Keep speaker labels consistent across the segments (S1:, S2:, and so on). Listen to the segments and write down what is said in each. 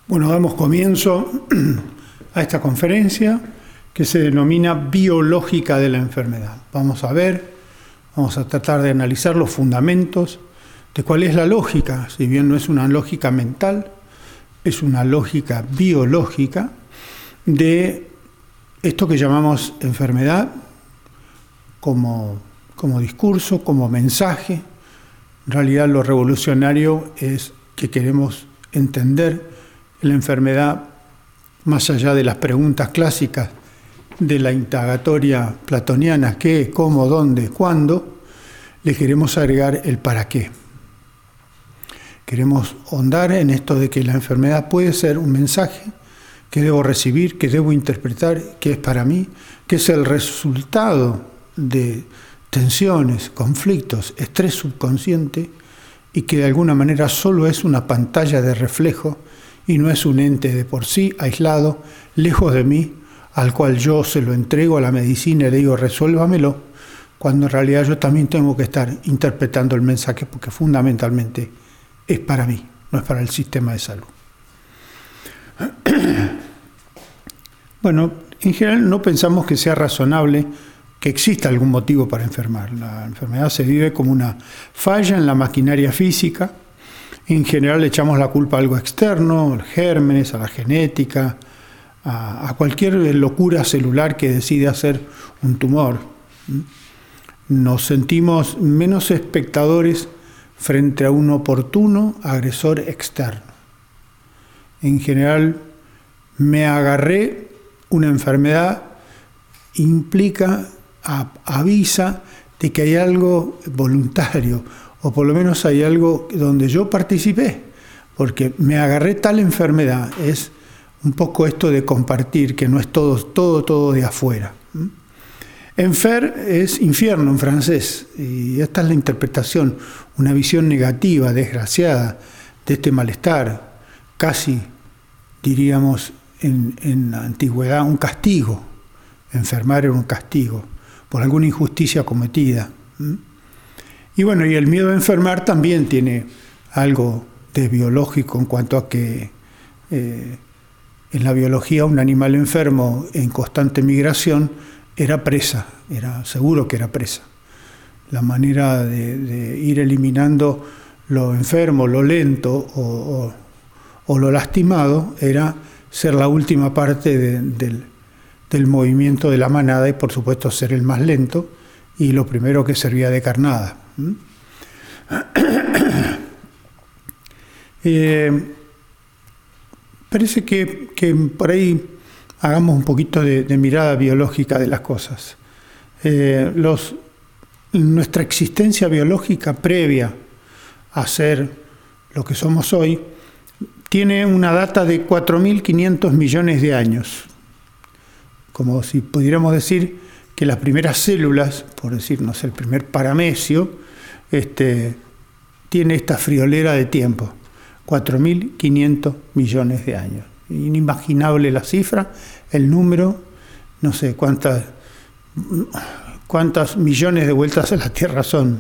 S1: Bueno, damos comienzo a esta conferencia que se denomina Biológica de la Enfermedad. Vamos a tratar de analizar los fundamentos de cuál es la lógica, si bien no es una lógica mental, es una lógica biológica de esto que llamamos enfermedad como discurso, como mensaje. En realidad lo revolucionario es que queremos entender la enfermedad más allá de las preguntas clásicas de la indagatoria platoniana, qué, cómo, dónde, cuándo, le queremos agregar el para qué. Queremos ahondar en esto de que la enfermedad puede ser un mensaje que debo recibir, que debo interpretar, que es para mí, que es el resultado de tensiones, conflictos, estrés subconsciente y que de alguna manera solo es una pantalla de reflejo y no es un ente de por sí, aislado, lejos de mí, al cual yo se lo entrego a la medicina y le digo resuélvamelo, cuando en realidad yo también tengo que estar interpretando el mensaje porque fundamentalmente es para mí, no es para el sistema de salud. Bueno, en general no pensamos que sea razonable que exista algún motivo para enfermar. La enfermedad se vive como una falla en la maquinaria física. En general le echamos la culpa a algo externo, a los gérmenes, a la genética, a cualquier locura celular que decide hacer un tumor. Nos sentimos menos espectadores frente a un oportuno agresor externo. En general, me agarré una enfermedad, implica, avisa de que hay algo voluntario, o por lo menos hay algo donde yo participé, porque me agarré tal enfermedad. Es un poco esto de compartir, que no es todo de afuera. Enfer es infierno en francés, y esta es la interpretación, una visión negativa, desgraciada, de este malestar, casi, diríamos, en la antigüedad, un castigo. Enfermar era un castigo por alguna injusticia cometida. Y bueno, y el miedo a enfermar también tiene algo de biológico en cuanto a que en la biología un animal enfermo en constante migración era presa, era seguro que era presa. La manera de ir eliminando lo enfermo, lo lento o lo lastimado era ser la última parte del movimiento de la manada y por supuesto ser el más lento y lo primero que servía de carnada. Parece que por ahí hagamos un poquito de mirada biológica de las cosas. Nuestra existencia biológica previa a ser lo que somos hoy tiene una data de 4.500 millones de años. Como si pudiéramos decir que las primeras células, por decirnos el primer paramecio, tiene esta friolera de tiempo, 4.500 millones de años. Inimaginable la cifra, el número, no sé cuántas millones de vueltas a la Tierra son.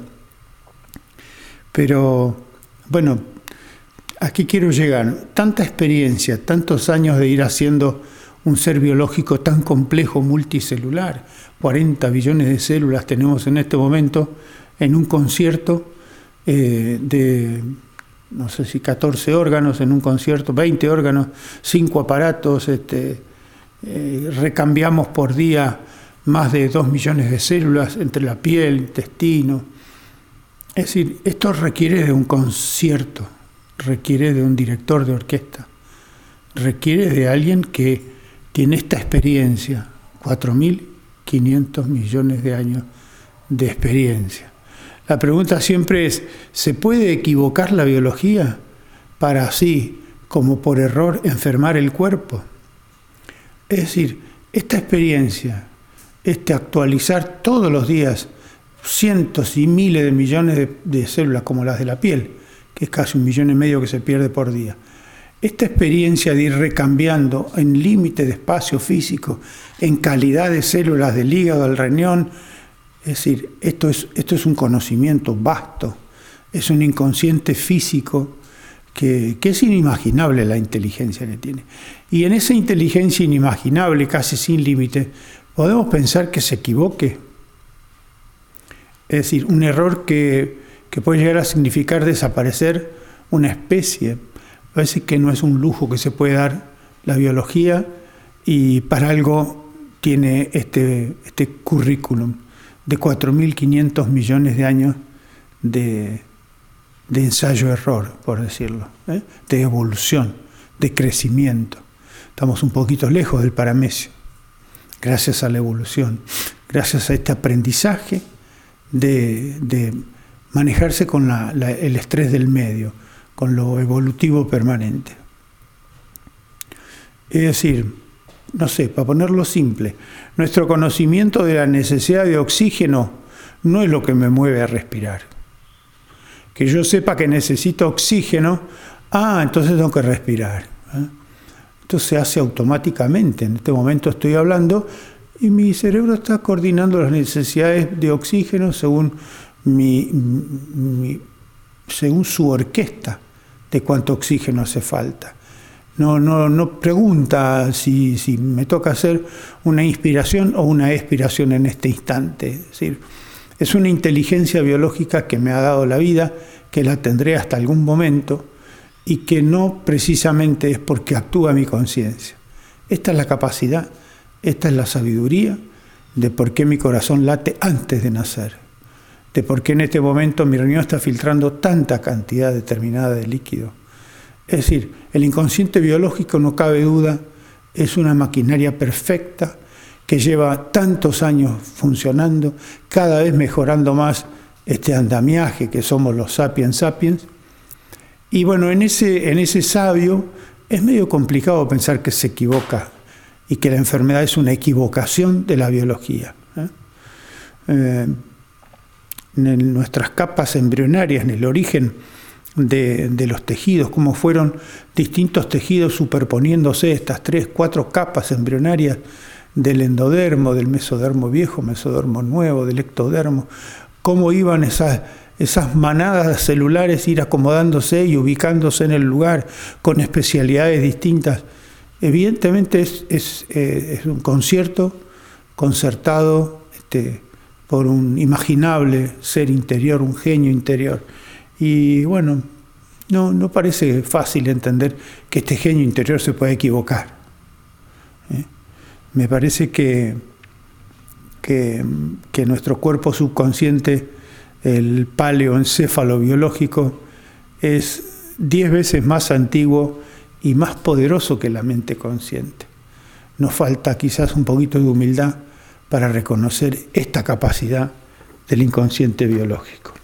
S1: Pero, bueno, aquí quiero llegar. Tanta experiencia, tantos años de ir haciendo un ser biológico tan complejo, multicelular, 40 billones de células tenemos en este momento, en un concierto de, no sé si 14 órganos, en un concierto, 20 órganos, 5 aparatos, recambiamos por día más de 2 millones de células entre la piel, intestino. Es decir, esto requiere de un concierto, requiere de un director de orquesta, requiere de alguien que tiene esta experiencia, 4.500 millones de años de experiencia. La pregunta siempre es, ¿se puede equivocar la biología para así, como por error, enfermar el cuerpo? Es decir, esta experiencia, actualizar todos los días cientos y miles de millones de células como las de la piel, que es casi 1,5 millones que se pierde por día. Esta experiencia de ir recambiando en límite de espacio físico, en calidad de células del hígado, del riñón, es decir, esto es un conocimiento vasto, es un inconsciente físico que es inimaginable la inteligencia que tiene. Y en esa inteligencia inimaginable, casi sin límite, podemos pensar que se equivoque. Es decir, un error que puede llegar a significar desaparecer una especie. Parece que no es un lujo que se puede dar la biología, y para algo tiene este currículum de 4.500 millones de años de ensayo-error, por decirlo, de evolución, de crecimiento. Estamos un poquito lejos del paramecio, gracias a la evolución, gracias a este aprendizaje de manejarse con el estrés del medio, con lo evolutivo permanente. Es decir, no sé, para ponerlo simple, nuestro conocimiento de la necesidad de oxígeno no es lo que me mueve a respirar. Que yo sepa que necesito oxígeno, entonces tengo que respirar. Esto se hace automáticamente. En este momento estoy hablando y mi cerebro está coordinando las necesidades de oxígeno según según su orquesta de cuánto oxígeno hace falta. No pregunta si me toca hacer una inspiración o una expiración en este instante. Es decir, es una inteligencia biológica que me ha dado la vida, que la tendré hasta algún momento y que no precisamente es porque actúa mi conciencia. Esta es la capacidad, esta es la sabiduría de por qué mi corazón late antes de nacer, de por qué en este momento mi riñón está filtrando tanta cantidad determinada de líquido. Es decir, el inconsciente biológico, no cabe duda, es una maquinaria perfecta que lleva tantos años funcionando, cada vez mejorando más este andamiaje que somos los sapiens sapiens. Y bueno, en ese sabio es medio complicado pensar que se equivoca y que la enfermedad es una equivocación de la biología. En nuestras capas embrionarias, en el origen de los tejidos, cómo fueron distintos tejidos superponiéndose, estas 3, 4 capas embrionarias del endodermo, del mesodermo viejo, mesodermo nuevo, del ectodermo, cómo iban esas manadas celulares ir acomodándose y ubicándose en el lugar con especialidades distintas. Evidentemente es un concierto concertado por un imaginable ser interior, un genio interior. Y bueno, no parece fácil entender que este genio interior se puede equivocar. Me parece que nuestro cuerpo subconsciente, el paleoencéfalo biológico, es 10 veces más antiguo y más poderoso que la mente consciente. Nos falta quizás un poquito de humildad para reconocer esta capacidad del inconsciente biológico.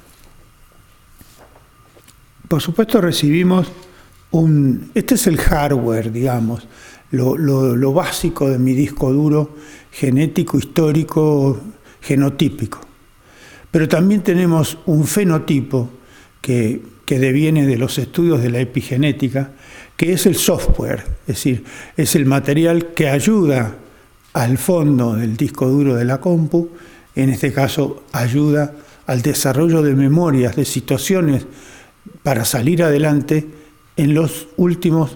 S1: Por supuesto recibimos este es el hardware, digamos, lo básico de mi disco duro genético, histórico, genotípico. Pero también tenemos un fenotipo que deviene de los estudios de la epigenética, que es el software, es decir, es el material que ayuda al fondo del disco duro de la compu, en este caso ayuda al desarrollo de memorias, de situaciones para salir adelante en los últimos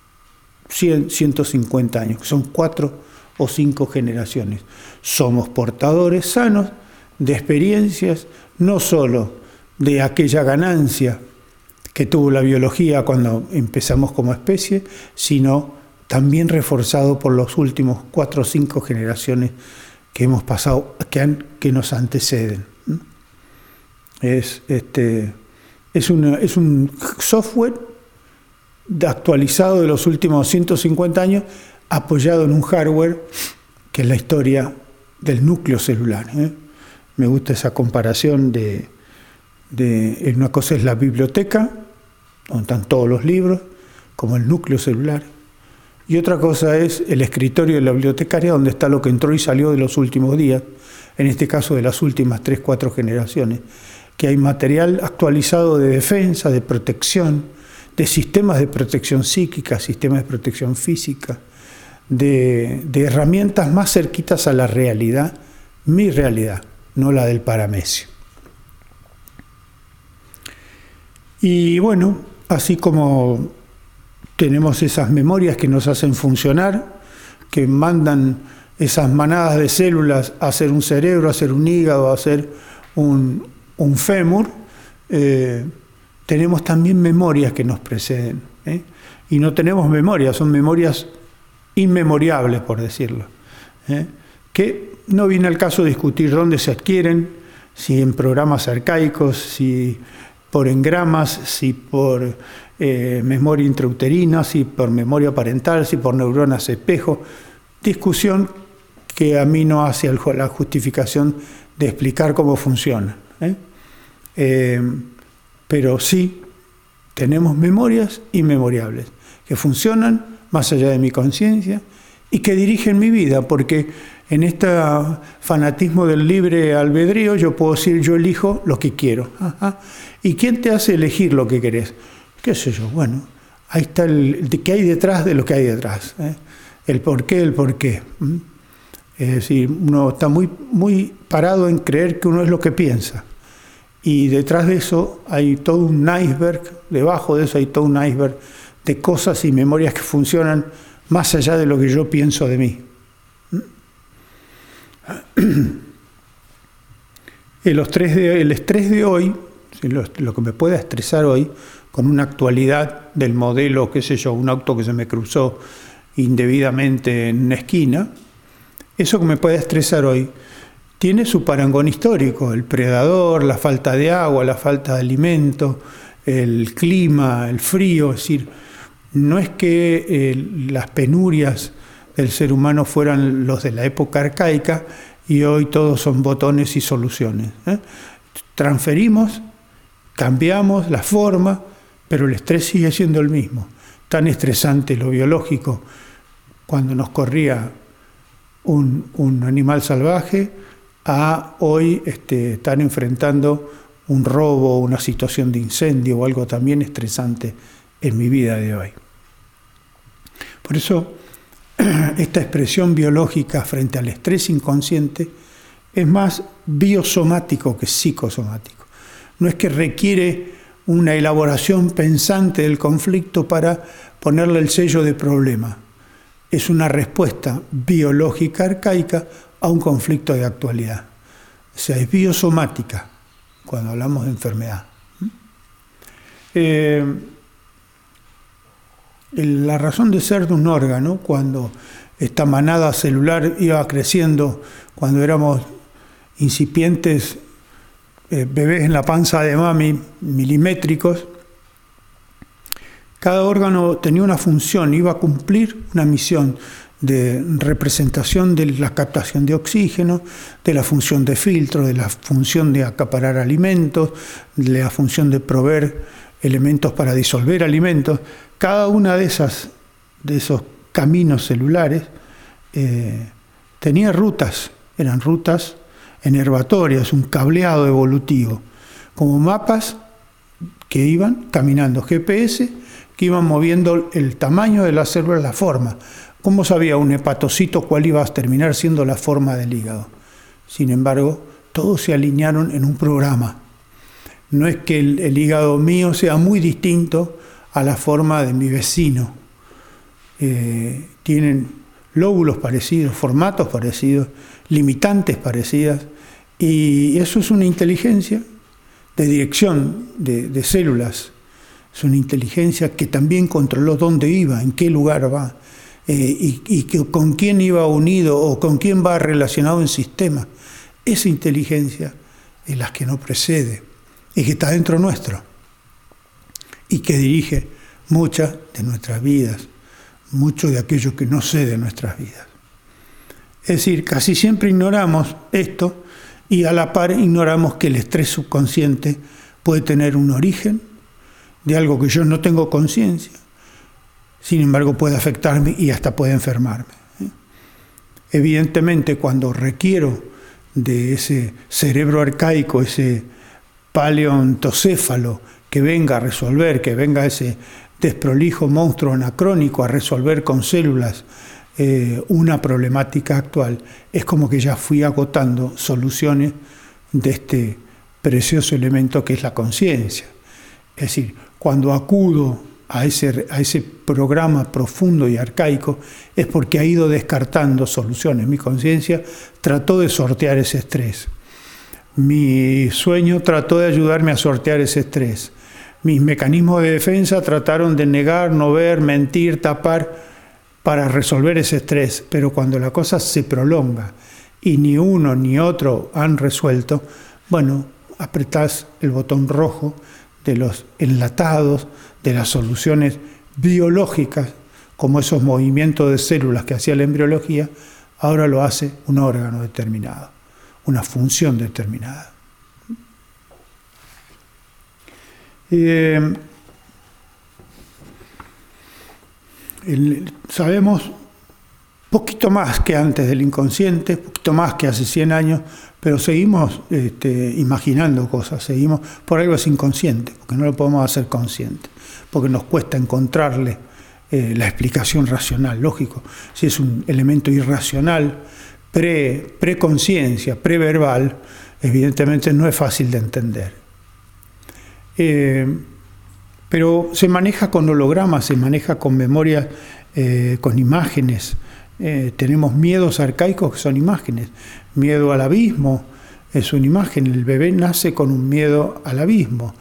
S1: 150 años, que son 4 o 5 generaciones. Somos portadores sanos de experiencias, no solo de aquella ganancia que tuvo la biología cuando empezamos como especie, sino también reforzado por los últimos 4 o 5 generaciones que hemos pasado, que nos anteceden. Es un software actualizado de los últimos 150 años, apoyado en un hardware que es la historia del núcleo celular. Me gusta esa comparación de una cosa es la biblioteca, donde están todos los libros, como el núcleo celular, y otra cosa es el escritorio de la bibliotecaria, donde está lo que entró y salió de los últimos días, en este caso de las últimas 3 o 4 generaciones, que hay material actualizado de defensa, de protección, de sistemas de protección psíquica, sistemas de protección física, de herramientas más cerquitas a la realidad, mi realidad, no la del paramecio. Y bueno, así como tenemos esas memorias que nos hacen funcionar, que mandan esas manadas de células a hacer un cerebro, a hacer un hígado, a hacer un fémur, tenemos también memorias que nos preceden, ¿eh? Y no tenemos memorias, son memorias inmemoriables, por decirlo, ¿eh? Que no viene al caso discutir dónde se adquieren, si en programas arcaicos, si por engramas, si por memoria intrauterina, si por memoria parental, si por neuronas espejo. Discusión que a mí no hace la justificación de explicar cómo funciona, ¿eh? Pero sí tenemos memorias inmemoriables que funcionan más allá de mi conciencia y que dirigen mi vida, porque en este fanatismo del libre albedrío yo puedo decir yo elijo lo que quiero. Ajá. ¿Y quién te hace elegir lo que querés? ¿Qué sé yo? Bueno, ahí está qué hay detrás de lo que hay detrás, ¿eh? El por qué. Es decir, uno está muy, muy parado en creer que uno es lo que piensa. Y detrás de eso hay todo un iceberg, debajo de eso hay todo un iceberg de cosas y memorias que funcionan más allá de lo que yo pienso de mí. El estrés de hoy, lo que me pueda estresar hoy, con una actualidad del modelo, qué sé yo, un auto que se me cruzó indebidamente en una esquina, eso que me puede estresar hoy tiene su parangón histórico, el predador, la falta de agua, la falta de alimento, el clima, el frío. Es decir, no es que las penurias del ser humano fueran los de la época arcaica y hoy todos son botones y soluciones, ¿eh? Transferimos, cambiamos la forma, pero el estrés sigue siendo el mismo. Tan estresante lo biológico cuando nos corría un animal salvaje a hoy están enfrentando un robo, una situación de incendio o algo también estresante en mi vida de hoy. Por eso, esta expresión biológica frente al estrés inconsciente es más biosomático que psicosomático. No es que requiere una elaboración pensante del conflicto para ponerle el sello de problema. Es una respuesta biológica arcaica a un conflicto de actualidad. O sea, es biosomática cuando hablamos de enfermedad. La razón de ser de un órgano, cuando esta manada celular iba creciendo, cuando éramos incipientes bebés en la panza de mami, milimétricos, cada órgano tenía una función, iba a cumplir una misión de representación de la captación de oxígeno, de la función de filtro, de la función de acaparar alimentos, de la función de proveer elementos para disolver alimentos. Cada una de esos caminos celulares tenía rutas, eran rutas enervatorias, un cableado evolutivo, como mapas que iban caminando, GPS, que iban moviendo el tamaño de la célula, la forma. ¿Cómo sabía un hepatocito cuál iba a terminar siendo la forma del hígado? Sin embargo, todos se alinearon en un programa. No es que el hígado mío sea muy distinto a la forma de mi vecino. Tienen lóbulos parecidos, formatos parecidos, limitantes parecidas, y eso es una inteligencia de dirección de células. Es una inteligencia que también controló dónde iba, en qué lugar va, y con quién iba unido o con quién va relacionado en sistema. Esa inteligencia es la que no precede y que está dentro nuestro y que dirige muchas de nuestras vidas, mucho de aquello que no sé de nuestras vidas. Es decir, casi siempre ignoramos esto y a la par ignoramos que el estrés subconsciente puede tener un origen de algo que yo no tengo conciencia, sin embargo puede afectarme y hasta puede enfermarme. Evidentemente, cuando requiero de ese cerebro arcaico, ese paleontocéfalo que venga a resolver, que venga ese desprolijo monstruo anacrónico a resolver con células una problemática actual, es como que ya fui agotando soluciones de este precioso elemento que es la conciencia. Es decir, cuando acudo a ese programa profundo y arcaico, es porque ha ido descartando soluciones. Mi conciencia trató de sortear ese estrés. Mi sueño trató de ayudarme a sortear ese estrés. Mis mecanismos de defensa trataron de negar, no ver, mentir, tapar para resolver ese estrés. Pero cuando la cosa se prolonga y ni uno ni otro han resuelto, bueno, apretás el botón rojo de los enlatados, de las soluciones biológicas, como esos movimientos de células que hacía la embriología, ahora lo hace un órgano determinado, una función determinada. Sabemos poquito más que antes del inconsciente, poquito más que hace 100 años, pero seguimos imaginando cosas, seguimos, por algo es inconsciente, porque no lo podemos hacer consciente, porque nos cuesta encontrarle la explicación racional, lógico. Si es un elemento irracional, preconciencia, preverbal, evidentemente no es fácil de entender. Pero se maneja con hologramas, se maneja con memoria, con imágenes. Tenemos miedos arcaicos que son imágenes. Miedo al abismo es una imagen. El bebé nace con un miedo al abismo.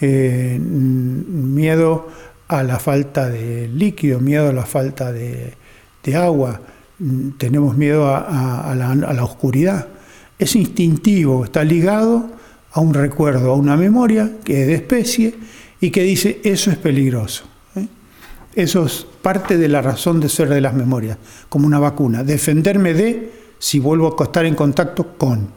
S1: Miedo a la falta de líquido, miedo a la falta de agua. Tenemos miedo a la oscuridad. Es instintivo, está ligado a un recuerdo, a una memoria que es de especie y que dice eso es peligroso. Eso es parte de la razón de ser de las memorias, como una vacuna. Defenderme de si vuelvo a estar en contacto con.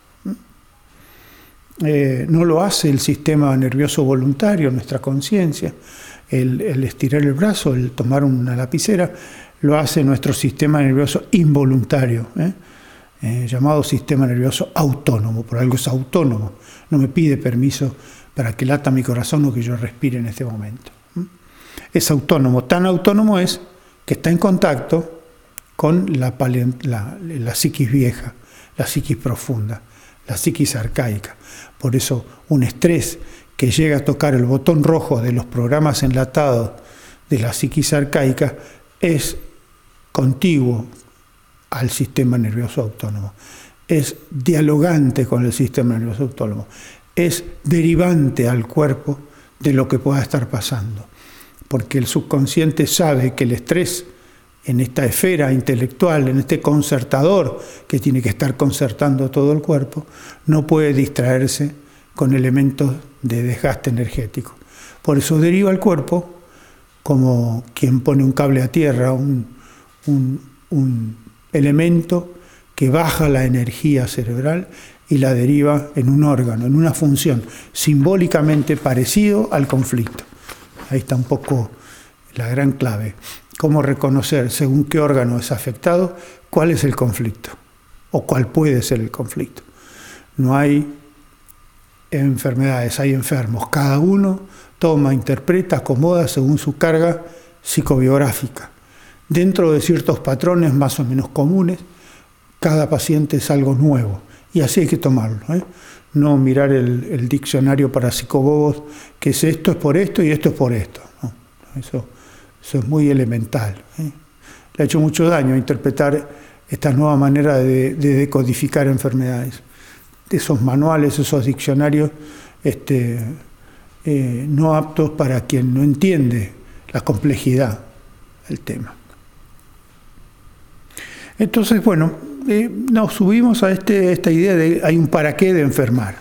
S1: No lo hace el sistema nervioso voluntario, nuestra conciencia. El estirar el brazo, el tomar una lapicera, lo hace nuestro sistema nervioso involuntario, llamado sistema nervioso autónomo. Por algo es autónomo. No me pide permiso para que lata mi corazón o que yo respire en este momento. Es autónomo, tan autónomo es que está en contacto con la psiquis vieja, la psiquis profunda, la psiquis arcaica. Por eso un estrés que llega a tocar el botón rojo de los programas enlatados de la psiquis arcaica es contiguo al sistema nervioso autónomo, es dialogante con el sistema nervioso autónomo, es derivante al cuerpo de lo que pueda estar pasando. Porque el subconsciente sabe que el estrés en esta esfera intelectual, en este concertador que tiene que estar concertando todo el cuerpo, no puede distraerse con elementos de desgaste energético. Por eso deriva al cuerpo como quien pone un cable a tierra, un elemento que baja la energía cerebral y la deriva en un órgano, en una función simbólicamente parecido al conflicto. Ahí está un poco la gran clave. Cómo reconocer según qué órgano es afectado, cuál es el conflicto o cuál puede ser el conflicto. No hay enfermedades, hay enfermos. Cada uno toma, interpreta, acomoda según su carga psicobiográfica. Dentro de ciertos patrones más o menos comunes, cada paciente es algo nuevo y así hay que tomarlo, No mirar el diccionario para psicobobos, que es esto es por esto y esto es por esto. No, eso es muy elemental. Le ha hecho mucho daño interpretar esta nueva manera de decodificar enfermedades. Esos manuales, esos diccionarios no aptos para quien no entiende la complejidad del tema. Entonces, bueno, nos subimos a esta idea de hay un para qué de enfermar.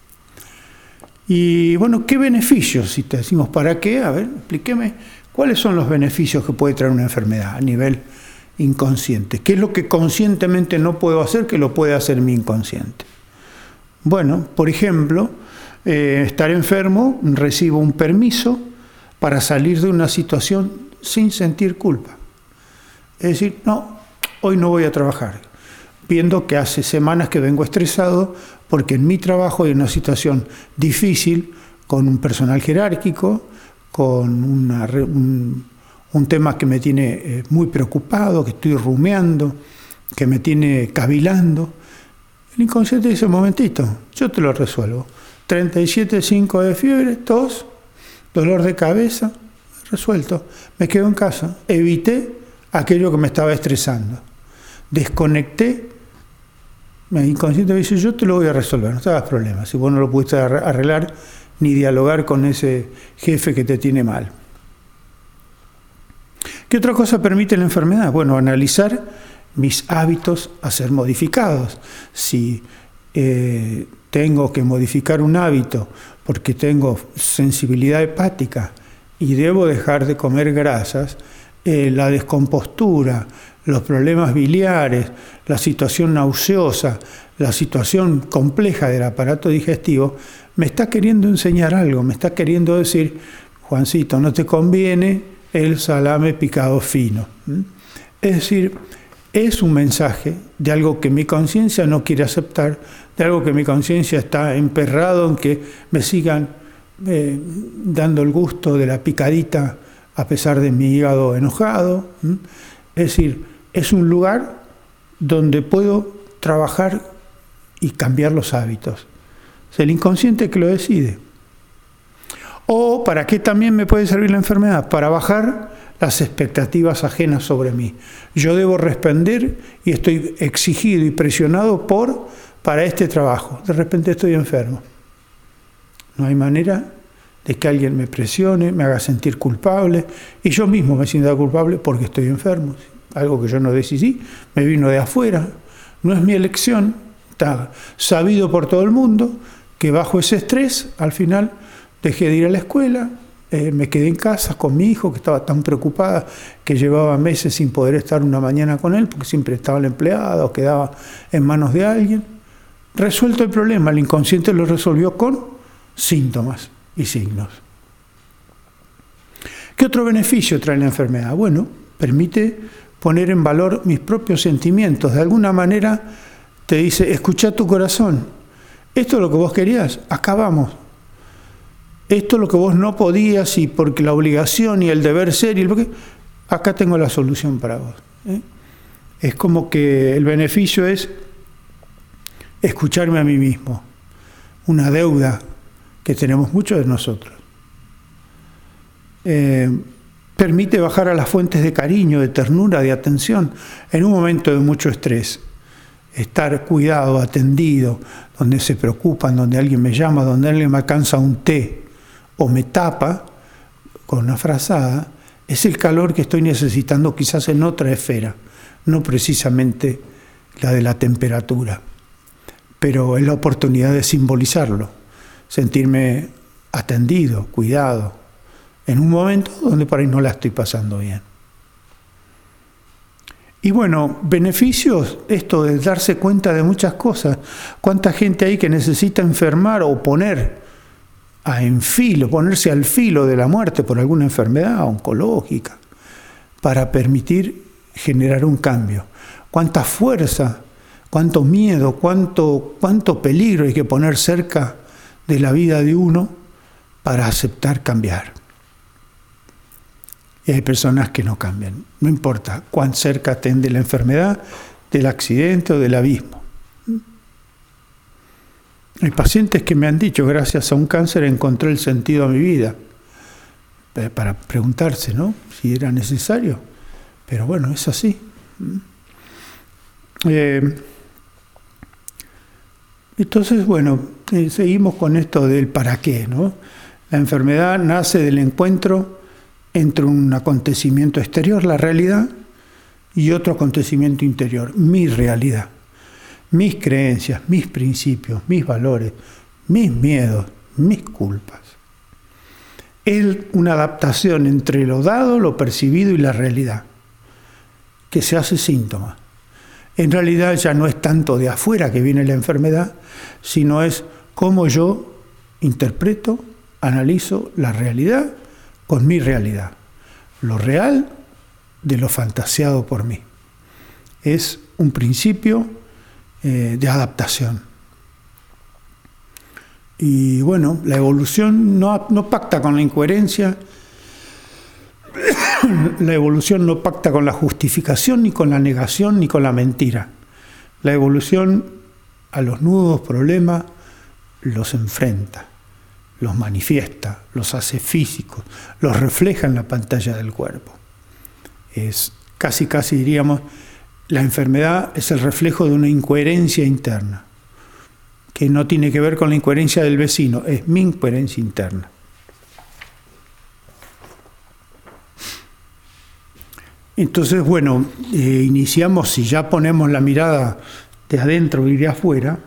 S1: Y bueno, ¿qué beneficios? Si te decimos para qué, a ver, explíqueme, ¿cuáles son los beneficios que puede traer una enfermedad a nivel inconsciente? ¿Qué es lo que conscientemente no puedo hacer que lo puede hacer mi inconsciente? Bueno, por ejemplo, estar enfermo, recibo un permiso para salir de una situación sin sentir culpa. Es decir, no, hoy no voy a trabajar, viendo que hace semanas que vengo estresado porque en mi trabajo hay una situación difícil con un personal jerárquico, con un tema que me tiene muy preocupado, que estoy rumiando, que me tiene cavilando. El inconsciente dice, un momentito, yo te lo resuelvo. 37,5 de fiebre, tos, Dolor de cabeza, resuelto. Me quedo en casa. Evité aquello que me estaba estresando. Desconecté. Mi inconsciente me dice, yo te lo voy a resolver, no te hagas problemas. Si vos no lo pudiste arreglar ni dialogar con ese jefe que te tiene mal. ¿Qué otra cosa permite la enfermedad? Bueno, analizar mis hábitos a ser modificados. Si tengo que modificar un hábito porque tengo sensibilidad hepática y debo dejar de comer grasas, la descompostura, los problemas biliares, la situación nauseosa, la situación compleja del aparato digestivo, me está queriendo enseñar algo, me está queriendo decir, Juancito, no te conviene el salame picado fino. Es decir, es un mensaje de algo que mi conciencia no quiere aceptar, de algo que mi conciencia está emperrado en que me sigan dando el gusto de la picadita a pesar de mi hígado enojado. Es decir, es un lugar donde puedo trabajar y cambiar los hábitos. Es el inconsciente que lo decide. ¿O para qué también me puede servir la enfermedad? Para bajar las expectativas ajenas sobre mí. Yo debo responder y estoy exigido y presionado para este trabajo. De repente estoy enfermo. No hay manera de que alguien me presione, me haga sentir culpable, y yo mismo me sienta culpable porque estoy enfermo. Algo que yo no decidí, me vino de afuera, no es mi elección, está sabido por todo el mundo que bajo ese estrés, al final dejé de ir a la escuela, me quedé en casa con mi hijo, que estaba tan preocupada que llevaba meses sin poder estar una mañana con él, porque siempre estaba el empleado o quedaba en manos de alguien. Resuelto el problema, el inconsciente lo resolvió con síntomas y signos. ¿Qué otro beneficio trae la enfermedad? Bueno, permite poner en valor mis propios sentimientos. De alguna manera te dice, escucha tu corazón. Esto es lo que vos querías, acá vamos. Esto es lo que vos no podías y porque la obligación y el deber ser, acá tengo la solución para vos. Es como que el beneficio es escucharme a mí mismo. Una deuda que tenemos muchos de nosotros. Permite bajar a las fuentes de cariño, de ternura, de atención, en un momento de mucho estrés. Estar cuidado, atendido, donde se preocupan, donde alguien me llama, donde alguien me alcanza un té o me tapa con una frazada, es el calor que estoy necesitando quizás en otra esfera, no precisamente la de la temperatura, pero es la oportunidad de simbolizarlo, sentirme atendido, cuidado, en un momento donde por ahí no la estoy pasando bien. Y bueno, beneficios, esto de darse cuenta de muchas cosas. ¿Cuánta gente hay que necesita enfermar o ponerse al filo de la muerte por alguna enfermedad oncológica para permitir generar un cambio? ¿Cuánta fuerza, cuánto miedo, cuánto peligro hay que poner cerca de la vida de uno para aceptar cambiar? Y hay personas que no cambian, no importa cuán cerca estén de la enfermedad, del accidente o del abismo. Hay pacientes que me han dicho, gracias a un cáncer encontré el sentido a mi vida, para preguntarse, ¿no?, si era necesario. Pero bueno, es así. Entonces, bueno, seguimos con esto del para qué, ¿no? La enfermedad nace del encuentro entre un acontecimiento exterior, la realidad, y otro acontecimiento interior, mi realidad, mis creencias, mis principios, mis valores, mis miedos, mis culpas. Es una adaptación entre lo dado, lo percibido y la realidad, que se hace síntoma. En realidad ya no es tanto de afuera que viene la enfermedad, sino es cómo yo interpreto, analizo la realidad con mi realidad. Lo real de lo fantaseado por mí. Es un principio de adaptación. Y bueno, la evolución no pacta con la incoherencia, la evolución no pacta con la justificación, ni con la negación, ni con la mentira. La evolución a los nudos, problemas, los enfrenta. los manifiesta, los hace físicos, los refleja en la pantalla del cuerpo. Es casi diríamos, la enfermedad es el reflejo de una incoherencia interna, que no tiene que ver con la incoherencia del vecino, es mi incoherencia interna. Entonces, bueno, iniciamos, si ya ponemos la mirada de adentro y de afuera,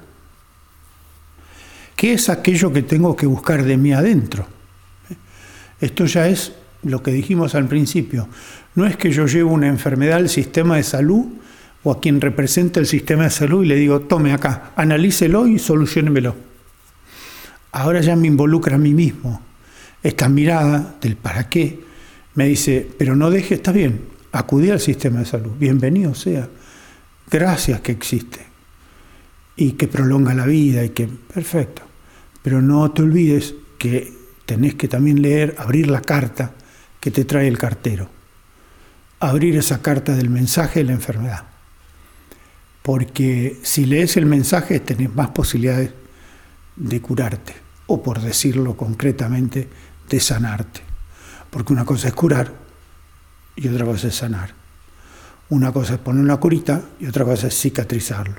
S1: ¿qué es aquello que tengo que buscar de mí adentro? Esto ya es lo que dijimos al principio. No es que yo llevo una enfermedad al sistema de salud o a quien representa el sistema de salud y le digo, tome acá, analícelo y soluciónemelo. Ahora ya me involucra a mí mismo. Esta mirada del para qué me dice, pero no deje, está bien, acudí al sistema de salud, bienvenido sea, gracias que existe y que prolonga la vida y que, perfecto, pero no te olvides que tenés que también leer, abrir la carta que te trae el cartero, abrir esa carta del mensaje de la enfermedad, porque si lees el mensaje tenés más posibilidades de curarte, o por decirlo concretamente, de sanarte, porque una cosa es curar y otra cosa es sanar. Una cosa es poner una curita y otra cosa es cicatrizarlo.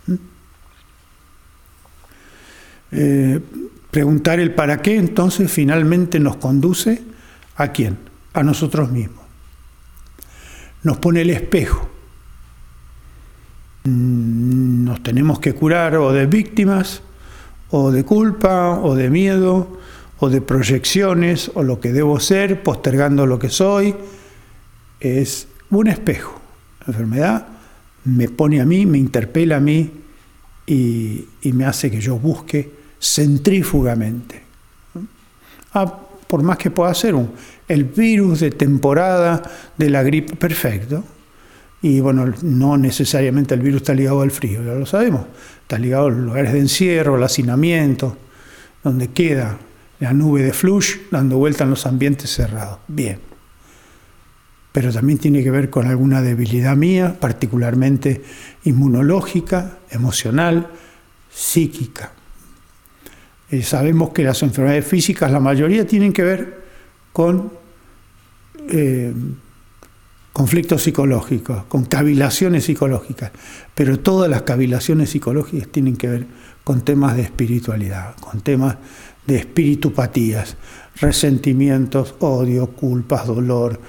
S1: Preguntar el para qué entonces finalmente nos conduce ¿a quién? A nosotros mismos. Nos pone el espejo. Nos tenemos que curar o de víctimas, o de culpa, o de miedo, o de proyecciones, o lo que debo ser, postergando lo que soy. Es un espejo. La enfermedad me pone a mí, me interpela a mí y me hace que yo busque centrífugamente. Por más que pueda ser el virus de temporada de la gripe, perfecto. Y bueno, no necesariamente el virus está ligado al frío, ya lo sabemos. Está ligado a los lugares de encierro, al hacinamiento, donde queda la nube de flush dando vuelta en los ambientes cerrados. Bien. Pero también tiene que ver con alguna debilidad mía, particularmente inmunológica, emocional, psíquica. Sabemos que las enfermedades físicas, la mayoría tienen que ver con conflictos psicológicos, con cavilaciones psicológicas, pero todas las cavilaciones psicológicas tienen que ver con temas de espiritualidad, con temas de espiritupatías, resentimientos, odio, culpas, dolor,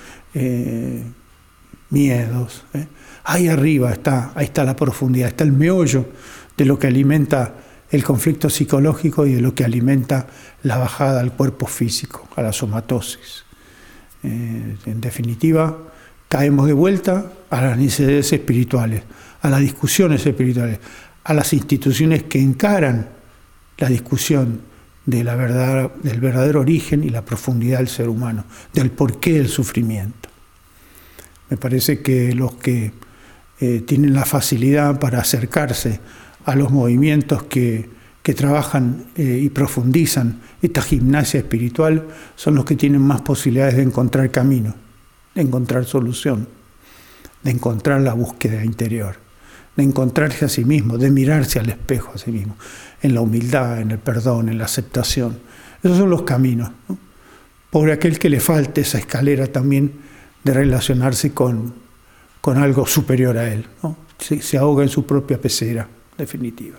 S1: miedos. Ahí arriba ahí está la profundidad, está el meollo de lo que alimenta el conflicto psicológico y de lo que alimenta la bajada al cuerpo físico, a la somatosis. En definitiva, caemos de vuelta a las necesidades espirituales, a las discusiones espirituales, a las instituciones que encaran la discusión de del verdadero origen y la profundidad del ser humano, del porqué del sufrimiento. Me parece que los que tienen la facilidad para acercarse a los movimientos que trabajan y profundizan esta gimnasia espiritual son los que tienen más posibilidades de encontrar camino, de encontrar solución, de encontrar la búsqueda interior, de encontrarse a sí mismo, de mirarse al espejo a sí mismo, en la humildad, en el perdón, en la aceptación. Esos son los caminos, ¿no? Pobre aquel que le falte esa escalera también de relacionarse con algo superior a él, ¿no? Se ahoga en su propia pecera, definitiva.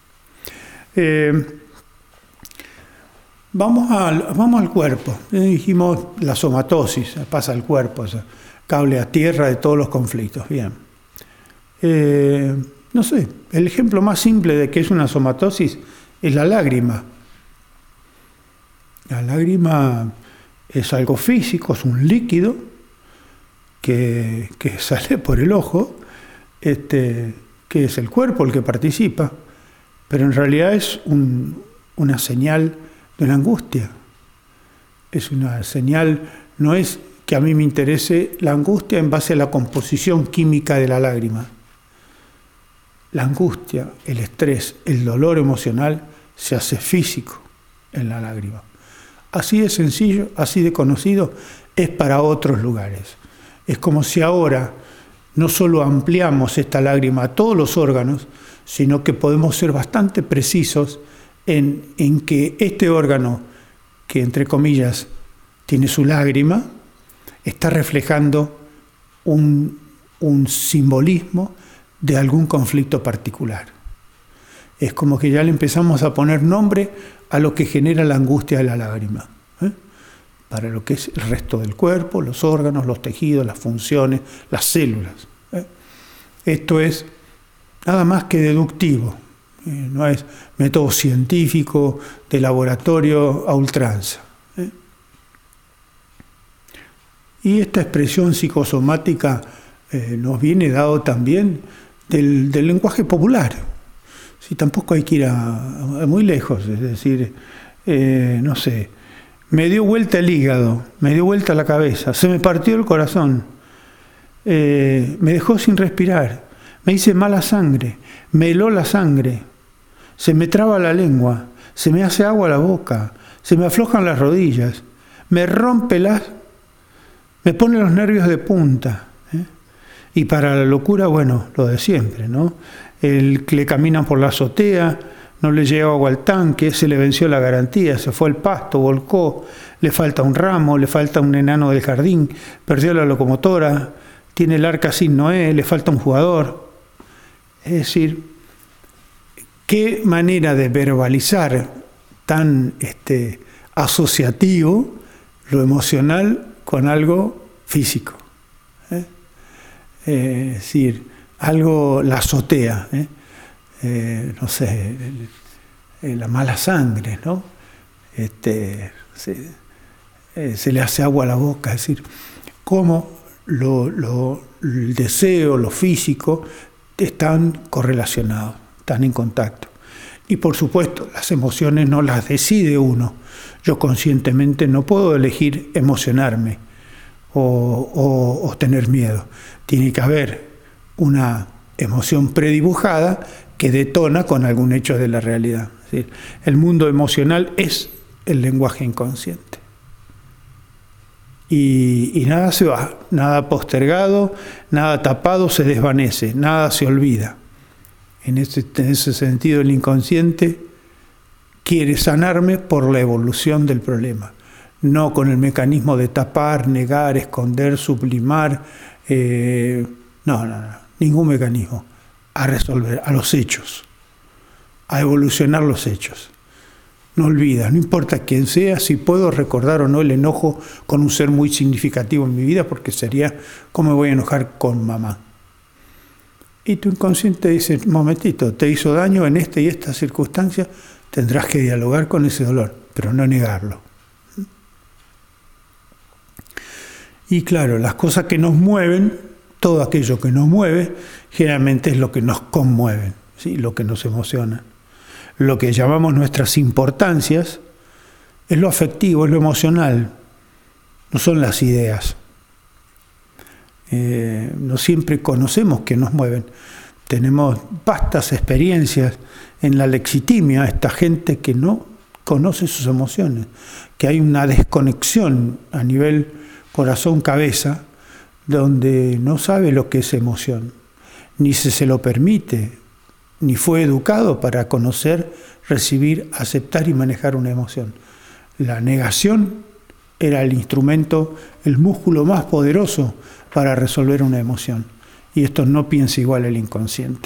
S1: Vamos al cuerpo. Dijimos la somatosis, pasa al cuerpo, o sea, cable a tierra de todos los conflictos. Bien. No sé, el ejemplo más simple de que es una somatosis es la lágrima. La lágrima es algo físico, es un líquido que sale por el ojo, que es el cuerpo el que participa, pero en realidad es una señal de una angustia. Es una señal, no es que a mí me interese la angustia en base a la composición química de la lágrima. La angustia, el estrés, el dolor emocional se hace físico en la lágrima. Así de sencillo, así de conocido, es para otros lugares. Es como si ahora no solo ampliamos esta lágrima a todos los órganos, sino que podemos ser bastante precisos en que este órgano que entre comillas tiene su lágrima, está reflejando un simbolismo de algún conflicto particular. Es como que ya le empezamos a poner nombre a lo que genera la angustia de la lágrima, para lo que es el resto del cuerpo, los órganos, los tejidos, las funciones, las células. Esto es nada más que deductivo, no es método científico de laboratorio a ultranza. Y esta expresión psicosomática nos viene dado también del lenguaje popular. Sí, tampoco hay que ir a muy lejos, es decir, no sé, me dio vuelta el hígado, me dio vuelta la cabeza, se me partió el corazón, me dejó sin respirar, me hice mala sangre, me heló la sangre, se me traba la lengua, se me hace agua la boca, se me aflojan las rodillas, me rompe me pone los nervios de punta. Y para la locura, bueno, lo de siempre, ¿no? El que le caminan por la azotea, no le llega agua al tanque, se le venció la garantía, se fue al pasto, volcó, le falta un ramo, le falta un enano del jardín, perdió la locomotora, tiene el arca sin Noé, le falta un jugador. Es decir, qué manera de verbalizar tan asociativo lo emocional con algo físico. Es decir, algo, la azotea, no sé, la mala sangre, ¿no? Se le hace agua a la boca, es decir, cómo el deseo, lo físico, están correlacionados, están en contacto. Y por supuesto, las emociones no las decide uno. Yo conscientemente no puedo elegir emocionarme o tener miedo. Tiene que haber una emoción predibujada que detona con algún hecho de la realidad. Es decir, el mundo emocional es el lenguaje inconsciente. Y nada se va, nada postergado, nada tapado se desvanece, nada se olvida. En ese sentido, el inconsciente quiere sanarme por la evolución del problema, no con el mecanismo de tapar, negar, esconder, sublimar, no, ningún mecanismo, a resolver, a los hechos, a evolucionar los hechos. No olvidas, no importa quién sea, si puedo recordar o no el enojo con un ser muy significativo en mi vida, porque sería, ¿cómo me voy a enojar con mamá? Y tu inconsciente dice, momentito, te hizo daño en esta y esta circunstancia, tendrás que dialogar con ese dolor, pero no negarlo. Y claro, las cosas que nos mueven, todo aquello que nos mueve, generalmente es lo que nos conmueve, ¿sí? Lo que nos emociona. Lo que llamamos nuestras importancias es lo afectivo, es lo emocional, no son las ideas. No siempre conocemos qué nos mueven. Tenemos vastas experiencias en la lexitimia, esta gente que no conoce sus emociones, que hay una desconexión a nivel corazón-cabeza, donde no sabe lo que es emoción, ni se lo permite, ni fue educado para conocer, recibir, aceptar y manejar una emoción. La negación era el instrumento, el músculo más poderoso para resolver una emoción. Y esto no piensa igual el inconsciente.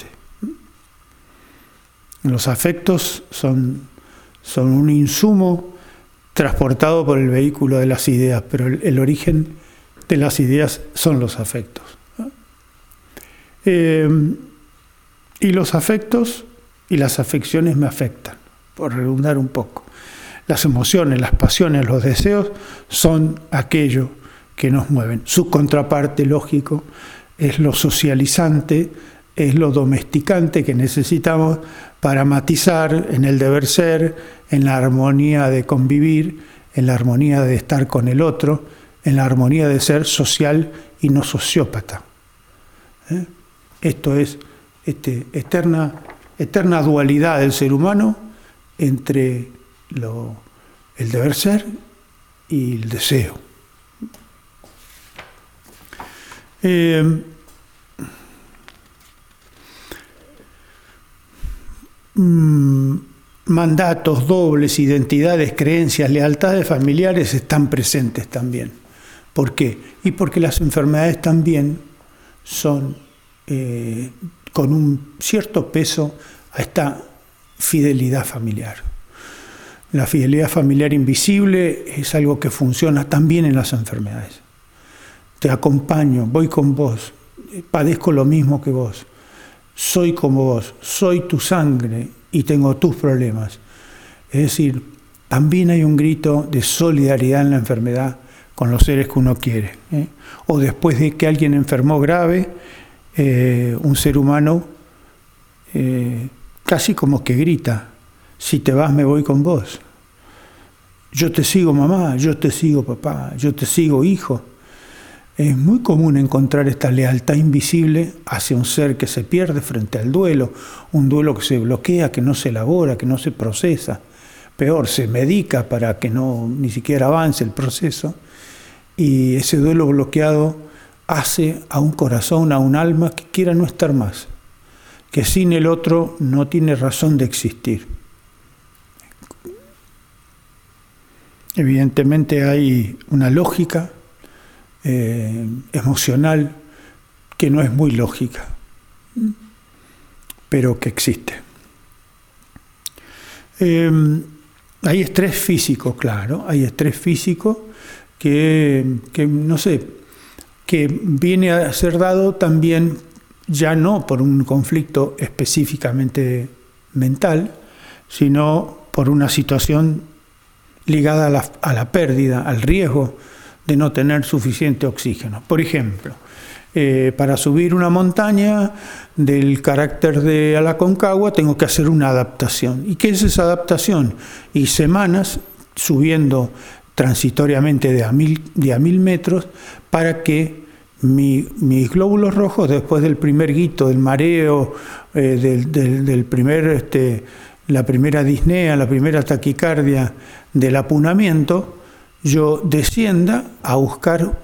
S1: Los afectos son un insumo transportado por el vehículo de las ideas, pero el origen de las ideas son los afectos. Y los afectos y las afecciones me afectan, por redundar un poco. Las emociones, las pasiones, los deseos son aquello que nos mueven. Su contraparte lógico es lo socializante, es lo domesticante que necesitamos para matizar en el deber ser, en la armonía de convivir, en la armonía de estar con el otro, en la armonía de ser social y no sociópata. Esto es eterna dualidad del ser humano entre el deber ser y el deseo. mandatos dobles, identidades, creencias, lealtades familiares están presentes también. ¿Por qué? Y porque las enfermedades también son con un cierto peso a esta fidelidad familiar. La fidelidad familiar invisible es algo que funciona también en las enfermedades. Te acompaño, voy con vos, padezco lo mismo que vos, soy como vos, soy tu sangre y tengo tus problemas. Es decir, también hay un grito de solidaridad en la enfermedad con los seres que uno quiere. O después de que alguien enfermó grave, un ser humano casi como que grita: si te vas me voy con vos. Yo te sigo mamá, yo te sigo papá, yo te sigo hijo. Es muy común encontrar esta lealtad invisible hacia un ser que se pierde frente al duelo, un duelo que se bloquea, que no se elabora, que no se procesa. Peor, se medica para que no ni siquiera avance el proceso. Y ese duelo bloqueado hace a un corazón, a un alma que quiera no estar más, que sin el otro no tiene razón de existir. Evidentemente hay una lógica emocional que no es muy lógica, pero que existe. Hay estrés físico, claro, hay estrés físico que no sé, que viene a ser dado también ya no por un conflicto específicamente mental, sino por una situación ligada a la pérdida, al riesgo de no tener suficiente oxígeno. Por ejemplo, para subir una montaña del carácter de Aconcagua tengo que hacer una adaptación. ¿Y qué es esa adaptación? Y semanas subiendo transitoriamente de a 1000 metros para que mis glóbulos rojos, después del primer guito, del mareo, del primer, la primera disnea, la primera taquicardia, del apunamiento, yo descienda a buscar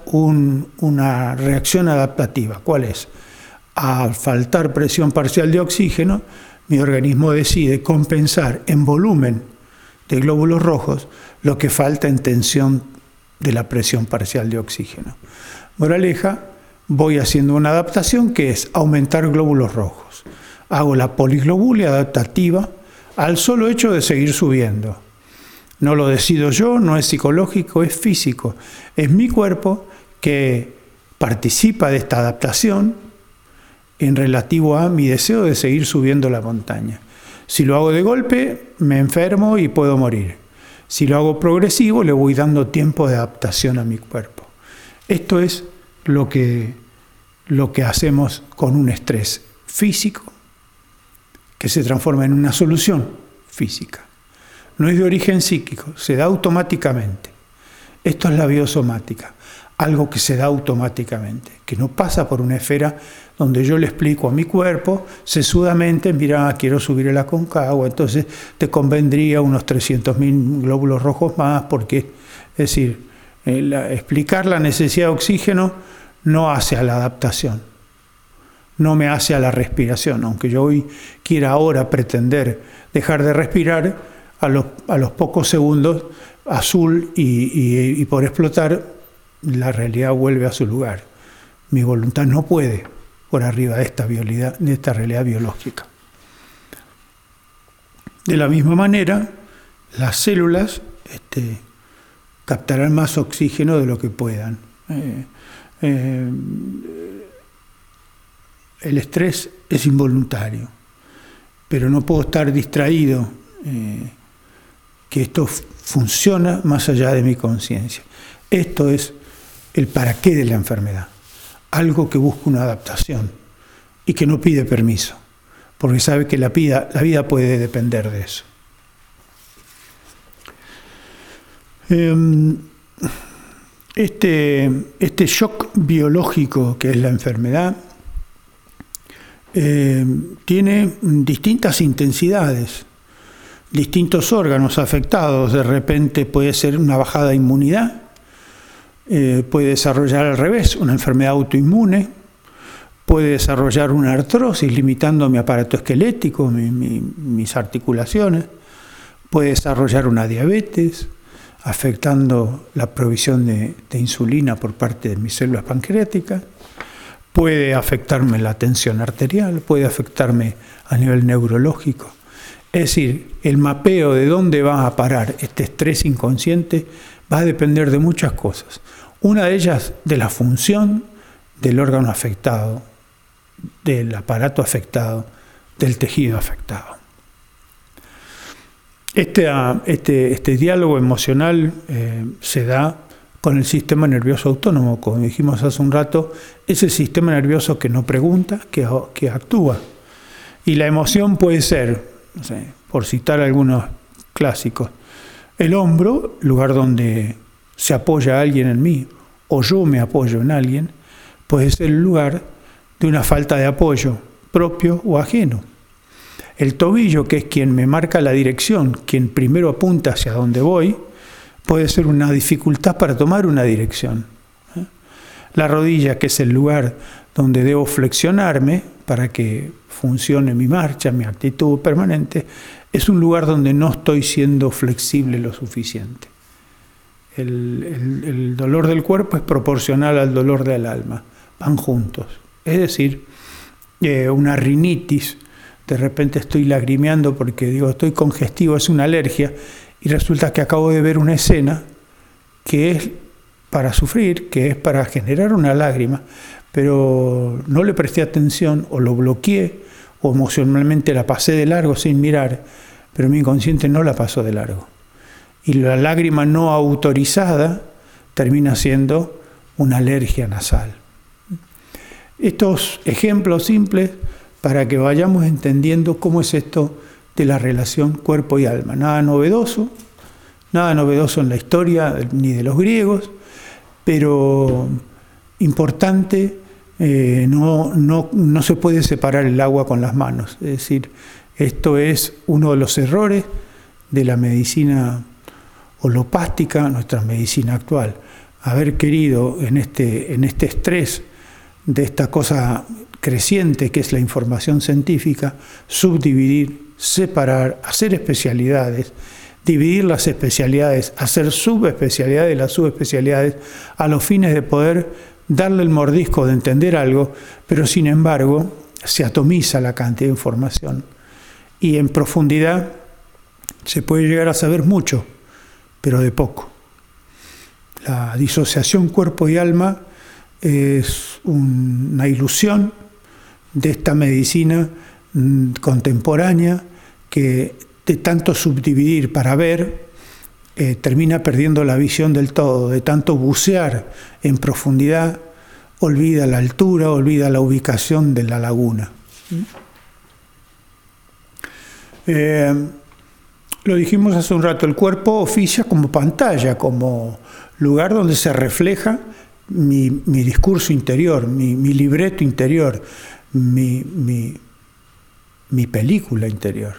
S1: una reacción adaptativa. ¿Cuál es? Al faltar presión parcial de oxígeno, mi organismo decide compensar en volumen de glóbulos rojos lo que falta en tensión de la presión parcial de oxígeno. Moraleja, voy haciendo una adaptación que es aumentar glóbulos rojos. Hago la poliglobulia adaptativa al solo hecho de seguir subiendo. No lo decido yo, no es psicológico, es físico. Es mi cuerpo que participa de esta adaptación en relativo a mi deseo de seguir subiendo la montaña. Si lo hago de golpe, me enfermo y puedo morir. Si lo hago progresivo, le voy dando tiempo de adaptación a mi cuerpo. Esto es lo que hacemos con un estrés físico que se transforma en una solución física. No es de origen psíquico, se da automáticamente. Esto es la biosomática, algo que se da automáticamente, que no pasa por una esfera donde yo le explico a mi cuerpo sesudamente: mira, quiero subir el Aconcagua, entonces te convendría unos 300.000 glóbulos rojos más, porque, es decir, explicar la necesidad de oxígeno no hace a la adaptación, no me hace a la respiración, aunque yo hoy quiera ahora pretender dejar de respirar, a los pocos segundos, azul y por explotar, la realidad vuelve a su lugar. Mi voluntad no puede por arriba de esta realidad biológica. De la misma manera, las células captarán más oxígeno de lo que puedan. El estrés es involuntario, pero no puedo estar distraído, que esto funciona más allá de mi conciencia. Esto es el para qué de la enfermedad, algo que busca una adaptación y que no pide permiso, porque sabe que la vida puede depender de eso. Este shock biológico que es la enfermedad tiene distintas intensidades, distintos órganos afectados. De repente puede ser una bajada de inmunidad, puede desarrollar al revés una enfermedad autoinmune, puede desarrollar una artrosis limitando mi aparato esquelético, mis articulaciones, puede desarrollar una diabetes, afectando la provisión de insulina por parte de mis células pancreáticas, puede afectarme la tensión arterial, puede afectarme a nivel neurológico. Es decir, el mapeo de dónde va a parar este estrés inconsciente va a depender de muchas cosas. Una de ellas, de la función del órgano afectado, del aparato afectado, del tejido afectado. Este diálogo emocional se da con el sistema nervioso autónomo. Como dijimos hace un rato, es el sistema nervioso que no pregunta, que actúa. Y la emoción puede ser, no sé, por citar algunos clásicos, el hombro, lugar donde se apoya alguien en mí, o yo me apoyo en alguien, puede ser el lugar de una falta de apoyo propio o ajeno. El tobillo, que es quien me marca la dirección, quien primero apunta hacia donde voy, puede ser una dificultad para tomar una dirección. La rodilla, que es el lugar donde debo flexionarme para que funcione mi marcha, mi actitud permanente, es un lugar donde no estoy siendo flexible lo suficiente. El dolor del cuerpo es proporcional al dolor del alma, van juntos. Es decir, una rinitis, de repente estoy lagrimeando porque digo estoy congestivo, es una alergia, y resulta que acabo de ver una escena que es para sufrir, que es para generar una lágrima, pero no le presté atención o lo bloqueé o emocionalmente la pasé de largo sin mirar, pero mi inconsciente no la pasó de largo. Y la lágrima no autorizada termina siendo una alergia nasal. Estos ejemplos simples para que vayamos entendiendo cómo es esto de la relación cuerpo y alma. Nada novedoso en la historia ni de los griegos, pero importante, no se puede separar el agua con las manos. Es decir, esto es uno de los errores de la medicina holopástica, nuestra medicina actual. Haber querido en este estrés de esta cosa creciente que es la información científica, subdividir, separar, hacer especialidades, dividir las especialidades, hacer subespecialidades de las subespecialidades, a los fines de poder darle el mordisco de entender algo, pero sin embargo se atomiza la cantidad de información y en profundidad se puede llegar a saber mucho, pero de poco. La disociación cuerpo y alma es una ilusión de esta medicina contemporánea que de tanto subdividir para ver termina perdiendo la visión del todo, de tanto bucear en profundidad, olvida la altura, olvida la ubicación de la laguna. Lo dijimos hace un rato, el cuerpo oficia como pantalla, como lugar donde se refleja mi discurso interior, mi libreto interior, mi película interior.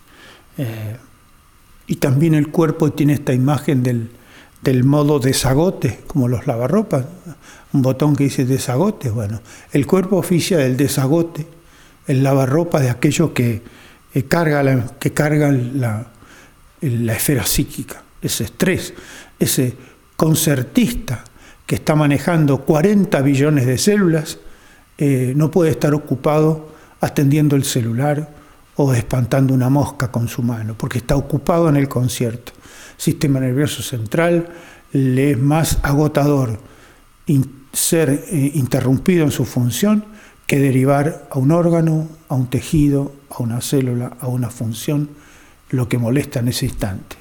S1: Y también el cuerpo tiene esta imagen del modo desagote, como los lavarropas, un botón que dice desagote. Bueno, el cuerpo oficia del desagote, el lavarropas de aquello que carga la esfera psíquica, ese estrés, ese concertista que está manejando 40 billones de células, no puede estar ocupado atendiendo el celular o espantando una mosca con su mano, porque está ocupado en el concierto. Sistema nervioso central le es más agotador ser interrumpido en su función que derivar a un órgano, a un tejido, a una célula, a una función, lo que molesta en ese instante.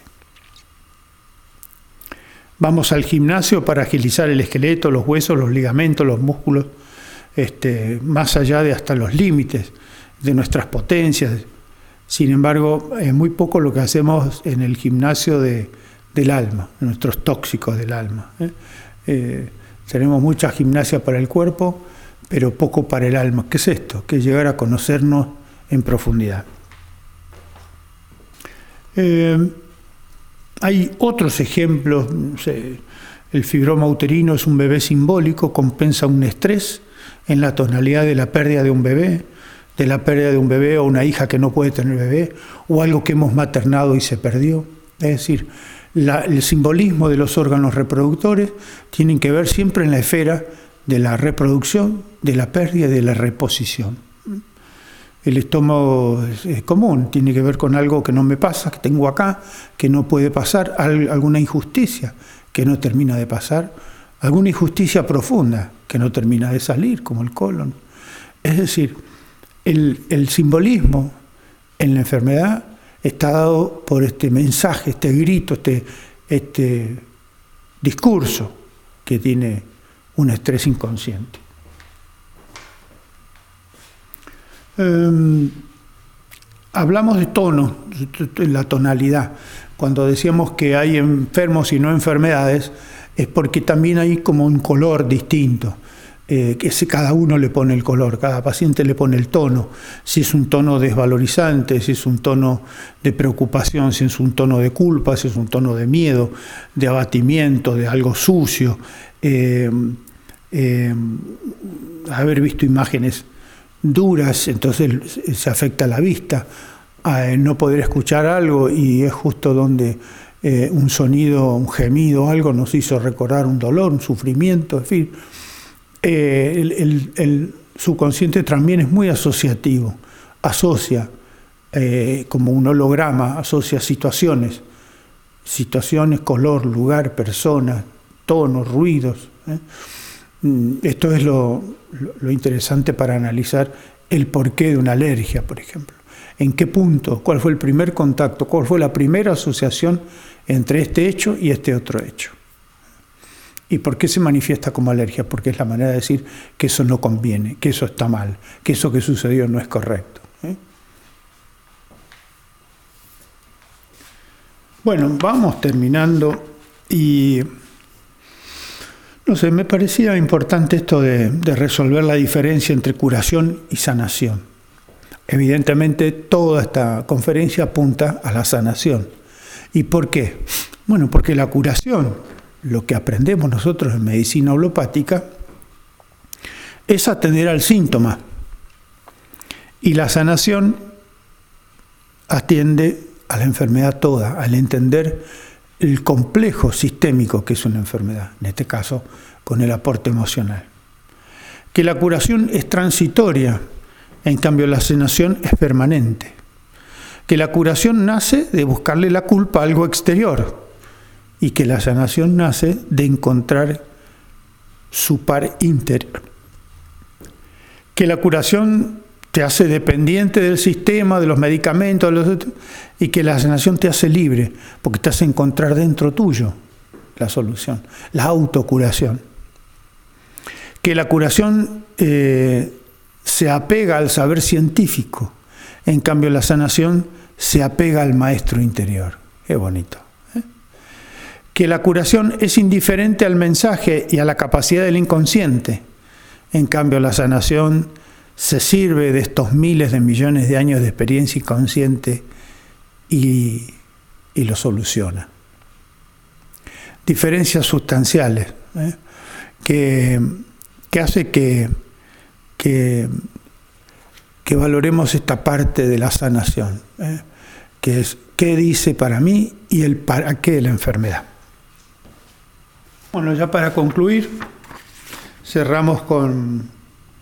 S1: Vamos al gimnasio para agilizar el esqueleto, los huesos, los ligamentos, los músculos, más allá de hasta los límites de nuestras potencias. Sin embargo, es muy poco lo que hacemos en el gimnasio del alma, nuestros tóxicos del alma. Tenemos mucha gimnasia para el cuerpo, pero poco para el alma. ¿Qué es esto? Que es llegar a conocernos en profundidad. Hay otros ejemplos. El fibroma uterino es un bebé simbólico, compensa un estrés en la tonalidad de la pérdida de un bebé. de la pérdida de un bebé o una hija que no puede tener bebé, o algo que hemos maternado y se perdió. Es decir, el simbolismo de los órganos reproductores tienen que ver siempre en la esfera de la reproducción, de la pérdida y de la reposición. El estómago es común, tiene que ver con algo que no me pasa, que tengo acá, que no puede pasar, alguna injusticia que no termina de pasar, alguna injusticia profunda que no termina de salir, como el colon. Es decir, el simbolismo en la enfermedad está dado por este mensaje, este grito, este discurso que tiene un estrés inconsciente. Hablamos de tono, la tonalidad. Cuando decíamos que hay enfermos y no enfermedades, es porque también hay como un color distinto. Cada uno le pone el color, cada paciente le pone el tono, si es un tono desvalorizante, si es un tono de preocupación, si es un tono de culpa, si es un tono de miedo, de abatimiento, de algo sucio, haber visto imágenes duras, entonces se afecta la vista, no poder escuchar algo y es justo donde un sonido, un gemido, algo nos hizo recordar un dolor, un sufrimiento, en fin. El subconsciente también es muy asociativo, asocia como un holograma, asocia situaciones, color, lugar, personas, tonos, ruidos. Esto es lo interesante para analizar el porqué de una alergia, por ejemplo. ¿En qué punto? ¿Cuál fue el primer contacto? ¿Cuál fue la primera asociación entre este hecho y este otro hecho? ¿Y por qué se manifiesta como alergia? Porque es la manera de decir que eso no conviene, que eso está mal, que eso que sucedió no es correcto. Bueno, vamos terminando y no sé, me parecía importante esto de resolver la diferencia entre curación y sanación. Evidentemente toda esta conferencia apunta a la sanación. ¿Y por qué? Bueno, porque la curación, lo que aprendemos nosotros en medicina holopática, es atender al síntoma. Y la sanación atiende a la enfermedad toda, al entender el complejo sistémico que es una enfermedad, en este caso con el aporte emocional. Que la curación es transitoria, en cambio la sanación es permanente. Que la curación nace de buscarle la culpa a algo exterior y que la sanación nace de encontrar su par interior. Que la curación te hace dependiente del sistema, de los medicamentos, y que la sanación te hace libre, porque te hace encontrar dentro tuyo la solución, la autocuración. Que la curación se apega al saber científico, en cambio la sanación se apega al maestro interior. Qué bonito. Que la curación es indiferente al mensaje y a la capacidad del inconsciente, en cambio la sanación se sirve de estos miles de millones de años de experiencia inconsciente y lo soluciona. Diferencias sustanciales que hace que valoremos esta parte de la sanación, que es qué dice para mí y el para qué de la enfermedad. Bueno, ya para concluir, cerramos con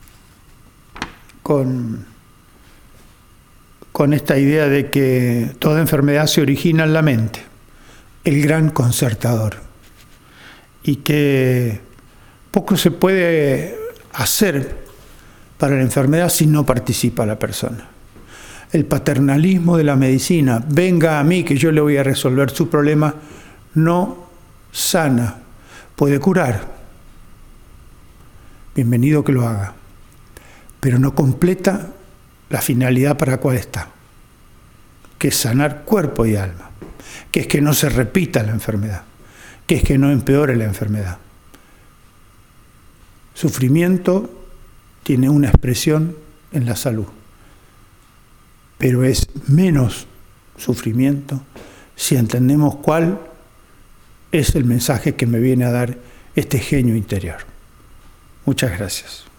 S1: esta idea de que toda enfermedad se origina en la mente, el gran concertador, y que poco se puede hacer para la enfermedad si no participa la persona. El paternalismo de la medicina, venga a mí que yo le voy a resolver su problema, no sana, puede curar. Bienvenido que lo haga, pero no completa la finalidad para la cual está, que es sanar cuerpo y alma, que es que no se repita la enfermedad, que es que no empeore la enfermedad. Sufrimiento tiene una expresión en la salud, pero es menos sufrimiento si entendemos cuál es el mensaje que me viene a dar este genio interior. Muchas gracias.